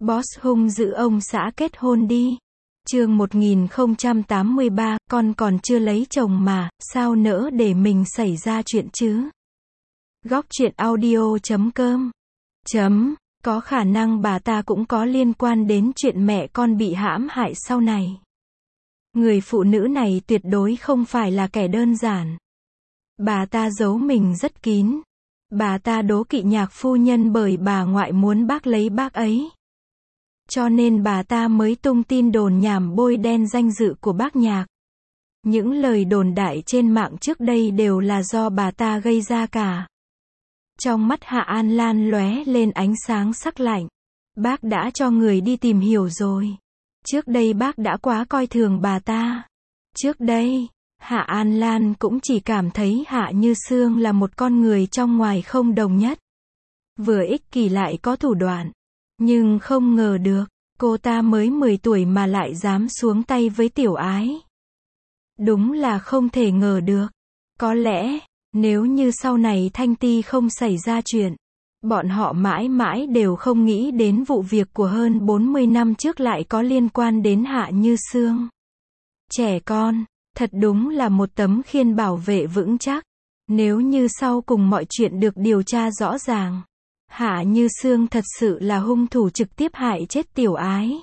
Boss hung dữ ông xã kết hôn đi. Chương 1083, con còn chưa lấy chồng mà, sao nỡ để mình xảy ra chuyện chứ? Góc truyện audio.com. Có khả năng bà ta cũng có liên quan đến chuyện mẹ con bị hãm hại sau này. Người phụ nữ này tuyệt đối không phải là kẻ đơn giản. Bà ta giấu mình rất kín. Bà ta đố kỵ Nhạc phu nhân bởi bà ngoại muốn bác lấy bác ấy. Cho nên bà ta mới tung tin đồn nhảm bôi đen danh dự của bác Nhạc. Những lời đồn đại trên mạng trước đây đều là do bà ta gây ra cả. Trong mắt Hạ An Lan lóe lên ánh sáng sắc lạnh. Bác đã cho người đi tìm hiểu rồi. Trước đây bác đã quá coi thường bà ta. Trước đây, Hạ An Lan cũng chỉ cảm thấy Hạ Như Sương là một con người trong ngoài không đồng nhất. Vừa ích kỷ lại có thủ đoạn. Nhưng không ngờ được, cô ta mới 10 tuổi mà lại dám xuống tay với Tiểu Ái. Đúng là không thể ngờ được. Có lẽ, nếu như sau này Thanh Ti không xảy ra chuyện, bọn họ mãi mãi đều không nghĩ đến vụ việc của hơn 40 năm trước lại có liên quan đến Hạ Như Sương. Trẻ con, thật đúng là một tấm khiên bảo vệ vững chắc. Nếu như sau cùng mọi chuyện được điều tra rõ ràng, Hạ Như Sương thật sự là hung thủ trực tiếp hại chết Tiểu Ái,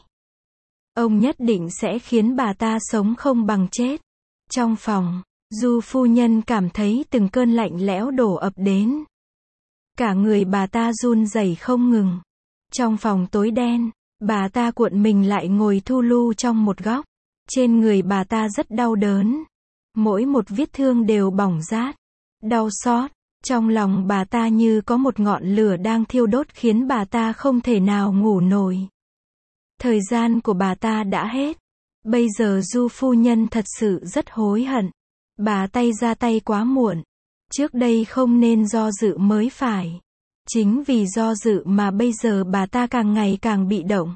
ông nhất định sẽ khiến bà ta sống không bằng chết. Trong phòng, Du phu nhân cảm thấy từng cơn lạnh lẽo đổ ập đến. Cả người bà ta run rẩy không ngừng. Trong phòng tối đen, bà ta cuộn mình lại ngồi thu lu trong một góc. Trên người bà ta rất đau đớn. Mỗi một vết thương đều bỏng rát. Đau xót. Trong lòng bà ta như có một ngọn lửa đang thiêu đốt khiến bà ta không thể nào ngủ nổi. Thời gian của bà ta đã hết. Bây giờ Du phu nhân thật sự rất hối hận. Bà tay ra tay quá muộn. Trước đây không nên do dự mới phải. Chính vì do dự mà bây giờ bà ta càng ngày càng bị động.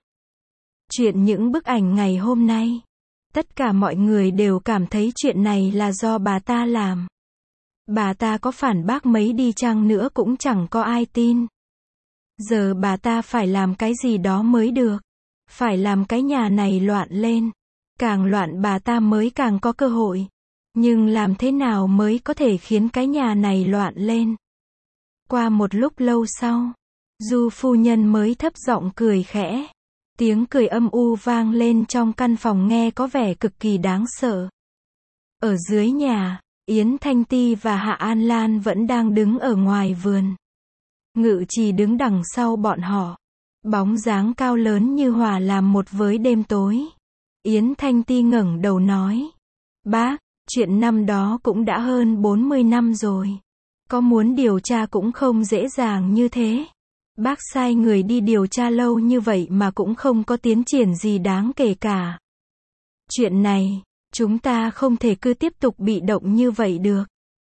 Chuyện những bức ảnh ngày hôm nay, tất cả mọi người đều cảm thấy chuyện này là do bà ta làm. Bà ta có phản bác mấy đi chăng nữa cũng chẳng có ai tin. Giờ bà ta phải làm cái gì đó mới được. Phải làm cái nhà này loạn lên. Càng loạn bà ta mới càng có cơ hội. Nhưng làm thế nào mới có thể khiến cái nhà này loạn lên? Qua một lúc lâu sau, Du phu nhân mới thấp giọng cười khẽ. Tiếng cười âm u vang lên trong căn phòng nghe có vẻ cực kỳ đáng sợ. Ở dưới nhà, Yến Thanh Ti và Hạ An Lan vẫn đang đứng ở ngoài vườn. Ngự Trì đứng đằng sau bọn họ. Bóng dáng cao lớn như hòa làm một với đêm tối. Yến Thanh Ti ngẩng đầu nói. Bác, chuyện năm đó cũng đã hơn 40 năm rồi. Có muốn điều tra cũng không dễ dàng như thế. Bác sai người đi điều tra lâu như vậy mà cũng không có tiến triển gì đáng kể cả. Chuyện này, chúng ta không thể cứ tiếp tục bị động như vậy được.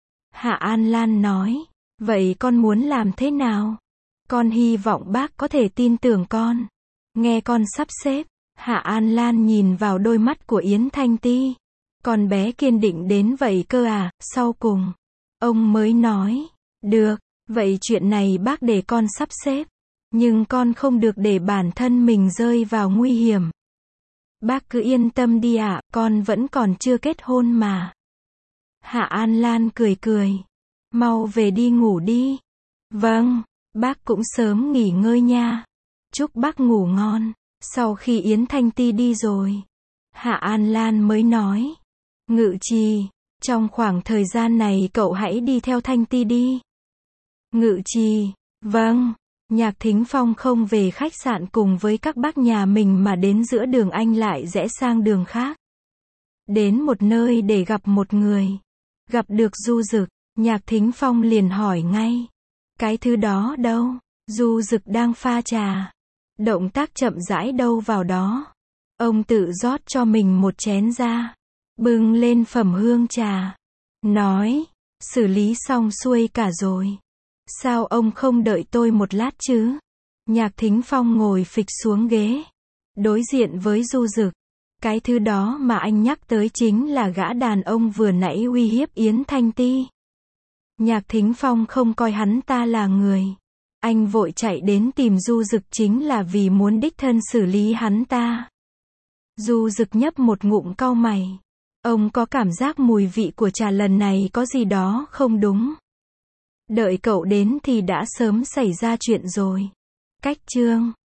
Hạ An Lan nói. Vậy con muốn làm thế nào? Con hy vọng bác có thể tin tưởng con. Nghe con sắp xếp. Hạ An Lan nhìn vào đôi mắt của Yến Thanh Ti. Con bé kiên định đến vậy cơ à? Sau cùng, ông mới nói. Được, vậy chuyện này bác để con sắp xếp. Nhưng con không được để bản thân mình rơi vào nguy hiểm. Bác cứ yên tâm đi ạ, con vẫn còn chưa kết hôn mà. Hạ An Lan cười cười. Mau về đi ngủ đi. Vâng, bác cũng sớm nghỉ ngơi nha. Chúc bác ngủ ngon. Sau khi Yến Thanh Ti đi rồi, Hạ An Lan mới nói. Ngự Trì, trong khoảng thời gian này cậu hãy đi theo Thanh Ti đi. Ngự Trì, vâng. Nhạc Thính Phong không về khách sạn cùng với các bác nhà mình mà đến giữa đường anh lại rẽ sang đường khác. Đến một nơi để gặp một người. Gặp được Du Dực, Nhạc Thính Phong liền hỏi ngay. Cái thứ đó đâu? Du Dực đang pha trà. Động tác chậm rãi đâu vào đó. Ông tự rót cho mình một chén ra. Bưng lên phẩm hương trà. Nói, xử lý xong xuôi cả rồi. Sao ông không đợi tôi một lát chứ? Nhạc Thính Phong ngồi phịch xuống ghế. Đối diện với Du Dực. Cái thứ đó mà anh nhắc tới chính là gã đàn ông vừa nãy uy hiếp Yến Thanh Ti. Nhạc Thính Phong không coi hắn ta là người. Anh vội chạy đến tìm Du Dực chính là vì muốn đích thân xử lý hắn ta. Du Dực nhấp một ngụm cau mày. Ông có cảm giác mùi vị của trà lần này có gì đó không đúng. Đợi cậu đến thì đã sớm xảy ra chuyện rồi. Cách chương